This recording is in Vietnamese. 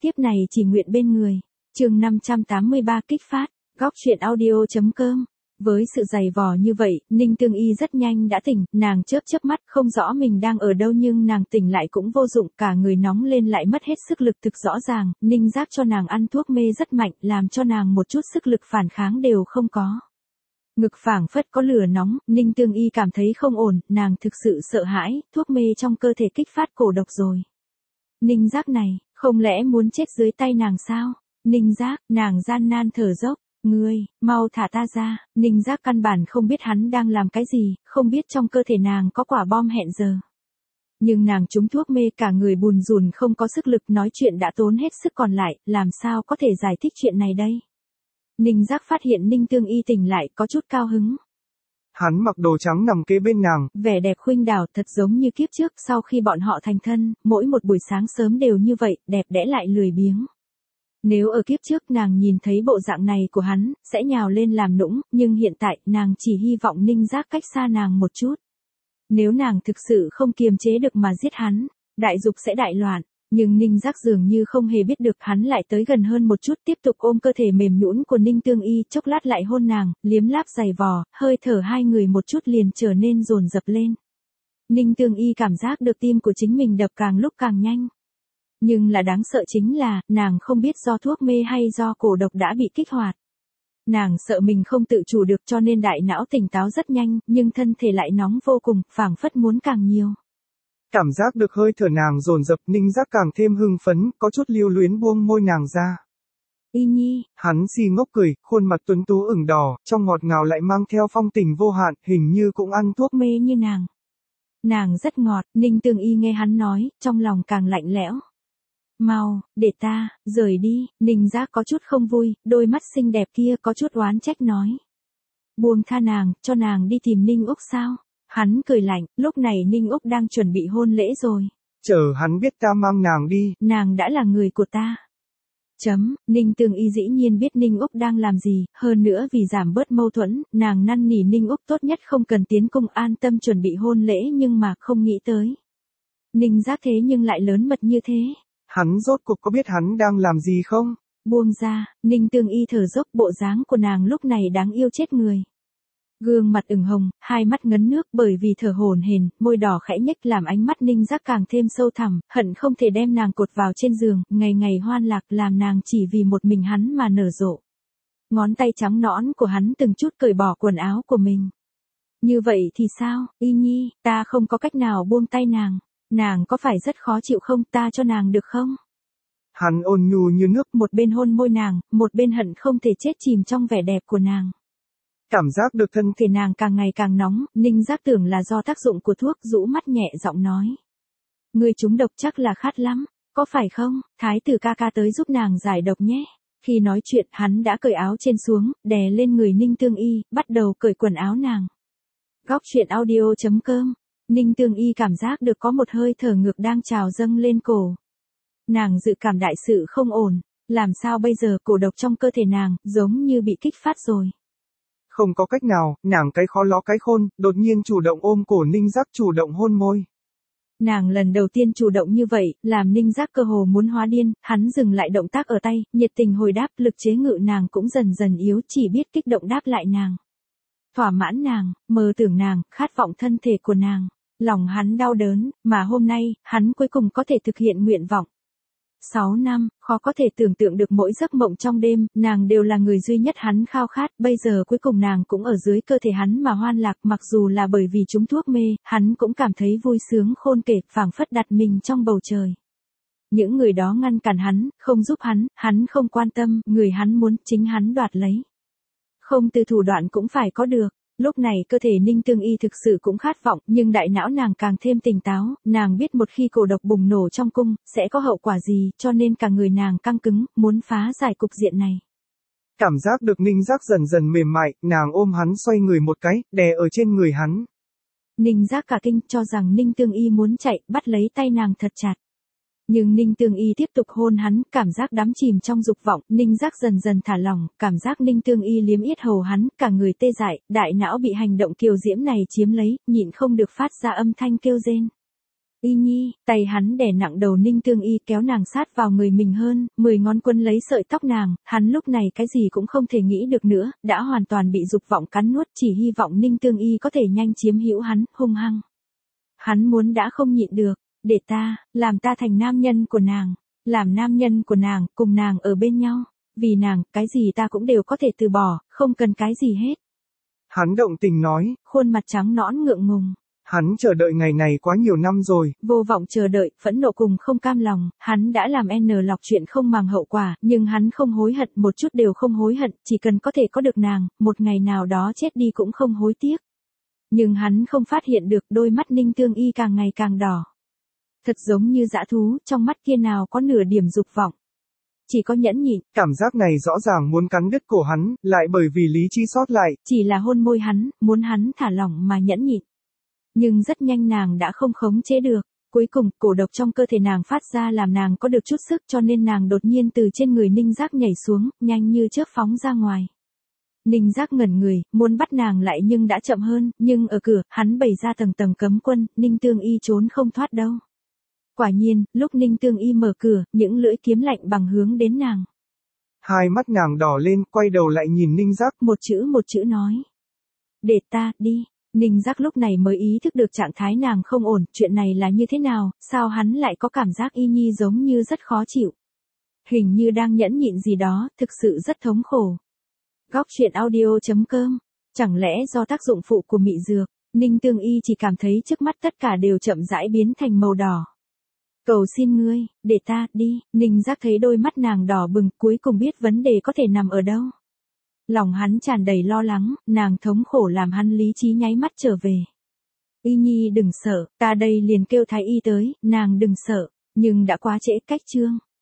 Tiếp này chỉ nguyện bên người. Chương 583 kích phát. Góc truyện audio.com. Với sự dày vò như vậy, Ninh Tương Y rất nhanh đã tỉnh, nàng chớp chớp mắt, không rõ mình đang ở đâu nhưng nàng tỉnh lại cũng vô dụng, cả người nóng lên lại mất hết sức lực thực rõ ràng, Ninh Giác cho nàng ăn thuốc mê rất mạnh, làm cho nàng một chút sức lực phản kháng đều không có. Ngực phảng phất có lửa nóng, Ninh Tương Y cảm thấy không ổn, nàng thực sự sợ hãi, thuốc mê trong cơ thể kích phát cổ độc rồi. Ninh Giác này, không lẽ muốn chết dưới tay nàng sao? Ninh Giác, nàng gian nan thở dốc. Ngươi, mau thả ta ra, Ninh Giác căn bản không biết hắn đang làm cái gì, không biết trong cơ thể nàng có quả bom hẹn giờ. Nhưng nàng trúng thuốc mê cả người bùn rùn không có sức lực nói chuyện đã tốn hết sức còn lại, làm sao có thể giải thích chuyện này đây. Ninh Giác phát hiện Ninh Tương Y tỉnh lại có chút cao hứng. Hắn mặc đồ trắng nằm kế bên nàng. Vẻ đẹp khuynh đảo thật giống như kiếp trước sau khi bọn họ thành thân, mỗi một buổi sáng sớm đều như vậy, đẹp đẽ lại lười biếng. Nếu ở kiếp trước nàng nhìn thấy bộ dạng này của hắn, sẽ nhào lên làm nũng, nhưng hiện tại nàng chỉ hy vọng Ninh Giác cách xa nàng một chút. Nếu nàng thực sự không kiềm chế được mà giết hắn, đại dục sẽ đại loạn, nhưng Ninh Giác dường như không hề biết được hắn lại tới gần hơn một chút tiếp tục ôm cơ thể mềm nhũn của Ninh Tương Y chốc lát lại hôn nàng, liếm láp giày vò, hơi thở hai người một chút liền trở nên dồn dập lên. Ninh Tương Y cảm giác được tim của chính mình đập càng lúc càng nhanh. Nhưng là đáng sợ chính là, nàng không biết do thuốc mê hay do cổ độc đã bị kích hoạt. Nàng sợ mình không tự chủ được cho nên đại não tỉnh táo rất nhanh, nhưng thân thể lại nóng vô cùng, phảng phất muốn càng nhiều. Cảm giác được hơi thở nàng dồn dập, Ninh Giác càng thêm hưng phấn, có chút lưu luyến buông môi nàng ra. Y Nhi. Hắn si ngốc cười, khuôn mặt tuấn tú ửng đỏ, trong ngọt ngào lại mang theo phong tình vô hạn, hình như cũng ăn thuốc mê như nàng. Nàng rất ngọt, Ninh Tương Y nghe hắn nói, trong lòng càng lạnh lẽo. Mau, để ta, rời đi, Ninh Giác có chút không vui, đôi mắt xinh đẹp kia có chút oán trách nói. Buông tha nàng, cho nàng đi tìm Ninh Úc sao? Hắn cười lạnh, lúc này Ninh Úc đang chuẩn bị hôn lễ rồi. Chờ hắn biết ta mang nàng đi. Nàng đã là người của ta. Ninh Tương Y dĩ nhiên biết Ninh Úc đang làm gì, hơn nữa vì giảm bớt mâu thuẫn, nàng năn nỉ Ninh Úc tốt nhất không cần tiến cung an tâm chuẩn bị hôn lễ nhưng mà không nghĩ tới. Ninh Giác thế nhưng lại lớn mật như thế. Hắn rốt cuộc có biết hắn đang làm gì không? Buông ra, Ninh Tương Y thở dốc bộ dáng của nàng lúc này đáng yêu chết người. Gương mặt ửng hồng, hai mắt ngấn nước bởi vì thở hổn hển, môi đỏ khẽ nhếch làm ánh mắt Ninh Giác càng thêm sâu thẳm, hận không thể đem nàng cột vào trên giường, ngày ngày hoan lạc làm nàng chỉ vì một mình hắn mà nở rộ. Ngón tay trắng nõn của hắn từng chút cởi bỏ quần áo của mình. Như vậy thì sao, Y Nhi, ta không có cách nào buông tay nàng. Nàng có phải rất khó chịu không, ta cho nàng được không? Hắn ôn nhu như nước, một bên hôn môi nàng, một bên hận không thể chết chìm trong vẻ đẹp của nàng. Cảm giác được thân thể nàng càng ngày càng nóng, Ninh Giác tưởng là do tác dụng của thuốc, rũ mắt nhẹ giọng nói. Ngươi trúng độc chắc là khát lắm, có phải không? Thái tử ca ca tới giúp nàng giải độc nhé. Khi nói chuyện, hắn đã cởi áo trên xuống, đè lên người Ninh Tương Y, bắt đầu cởi quần áo nàng. Góc truyện audio.com. Ninh Tương Y cảm giác được có một hơi thở ngược đang trào dâng lên cổ. Nàng dự cảm đại sự không ổn, làm sao bây giờ cổ độc trong cơ thể nàng, giống như bị kích phát rồi. Không có cách nào, nàng cái khó ló cái khôn, đột nhiên chủ động ôm cổ Ninh Giác chủ động hôn môi. Nàng lần đầu tiên chủ động như vậy, làm Ninh Giác cơ hồ muốn hóa điên, hắn dừng lại động tác ở tay, nhiệt tình hồi đáp, lực chế ngự nàng cũng dần dần yếu, chỉ biết kích động đáp lại nàng. Thỏa mãn nàng, mơ tưởng nàng, khát vọng thân thể của nàng. Lòng hắn đau đớn, mà hôm nay, hắn cuối cùng có thể thực hiện nguyện vọng. 6 năm, khó có thể tưởng tượng được mỗi giấc mộng trong đêm, nàng đều là người duy nhất hắn khao khát, bây giờ cuối cùng nàng cũng ở dưới cơ thể hắn mà hoan lạc, mặc dù là bởi vì trúng thuốc mê, hắn cũng cảm thấy vui sướng khôn kể, phảng phất đặt mình trong bầu trời. Những người đó ngăn cản hắn, không giúp hắn không quan tâm, người hắn muốn, chính hắn đoạt lấy. Không từ thủ đoạn cũng phải có được. Lúc này cơ thể Ninh Tương Y thực sự cũng khát vọng, nhưng đại não nàng càng thêm tỉnh táo, nàng biết một khi cổ độc bùng nổ trong cung, sẽ có hậu quả gì, cho nên cả người nàng căng cứng, muốn phá giải cục diện này. Cảm giác được Ninh Giác dần dần mềm mại, nàng ôm hắn xoay người một cái, đè ở trên người hắn. Ninh Giác cả kinh cho rằng Ninh Tương Y muốn chạy, bắt lấy tay nàng thật chặt. Nhưng Ninh Tương Y tiếp tục hôn hắn, cảm giác đắm chìm trong dục vọng, Ninh Giác dần dần thả lỏng, cảm giác Ninh Tương Y liếm yết hầu hắn, cả người tê dại, đại não bị hành động kiều diễm này chiếm lấy, nhịn không được phát ra âm thanh kêu rên. Y Nhi, tay hắn đè nặng đầu Ninh Tương Y kéo nàng sát vào người mình hơn, 10 ngón quân lấy sợi tóc nàng, hắn lúc này cái gì cũng không thể nghĩ được nữa, đã hoàn toàn bị dục vọng cắn nuốt, chỉ hy vọng Ninh Tương Y có thể nhanh chiếm hữu hắn, hung hăng. Hắn muốn đã không nhịn được, để ta, làm ta thành nam nhân của nàng, làm nam nhân của nàng, cùng nàng ở bên nhau, vì nàng, cái gì ta cũng đều có thể từ bỏ, không cần cái gì hết. Hắn động tình nói, khuôn mặt trắng nõn ngượng ngùng. Hắn chờ đợi ngày này quá nhiều năm rồi. Vô vọng chờ đợi, phẫn nộ cùng không cam lòng, hắn đã làm N lọc chuyện không màng hậu quả, nhưng hắn không hối hận, một chút đều không hối hận, chỉ cần có thể có được nàng, một ngày nào đó chết đi cũng không hối tiếc. Nhưng hắn không phát hiện được đôi mắt Ninh Tương Y càng ngày càng đỏ. Thật giống như dã thú, trong mắt kia nào có nửa điểm dục vọng. Chỉ có nhẫn nhịn. Cảm giác này rõ ràng muốn cắn đứt cổ hắn, lại bởi vì lý trí sót lại. Chỉ là hôn môi hắn, muốn hắn thả lỏng mà nhẫn nhịn. Nhưng rất nhanh nàng đã không khống chế được. Cuối cùng, cổ độc trong cơ thể nàng phát ra làm nàng có được chút sức cho nên nàng đột nhiên từ trên người Ninh Giác nhảy xuống, nhanh như chớp phóng ra ngoài. Ninh Giác ngẩn người, muốn bắt nàng lại nhưng đã chậm hơn, nhưng ở cửa, hắn bày ra tầng tầng cấm quân, Ninh Tương Y trốn không thoát đâu. Quả nhiên, lúc Ninh Tương Y mở cửa, những lưỡi kiếm lạnh bằng hướng đến nàng. Hai mắt nàng đỏ lên, quay đầu lại nhìn Ninh Giác. Một chữ nói. Để ta, đi. Ninh Giác lúc này mới ý thức được trạng thái nàng không ổn, chuyện này là như thế nào, sao hắn lại có cảm giác Y Nhi giống như rất khó chịu. Hình như đang nhẫn nhịn gì đó, thực sự rất thống khổ. Góc truyện audio.com. Chẳng lẽ do tác dụng phụ của mị dược, Ninh Tương Y chỉ cảm thấy trước mắt tất cả đều chậm rãi biến thành màu đỏ. Cầu xin ngươi, để ta, đi. Ninh Giác thấy đôi mắt nàng đỏ bừng, cuối cùng biết vấn đề có thể nằm ở đâu. Lòng hắn tràn đầy lo lắng, nàng thống khổ làm hắn lý trí nháy mắt trở về. Y Nhi đừng sợ, ta đây liền kêu thái y tới, nàng đừng sợ, nhưng đã quá trễ, cách chương.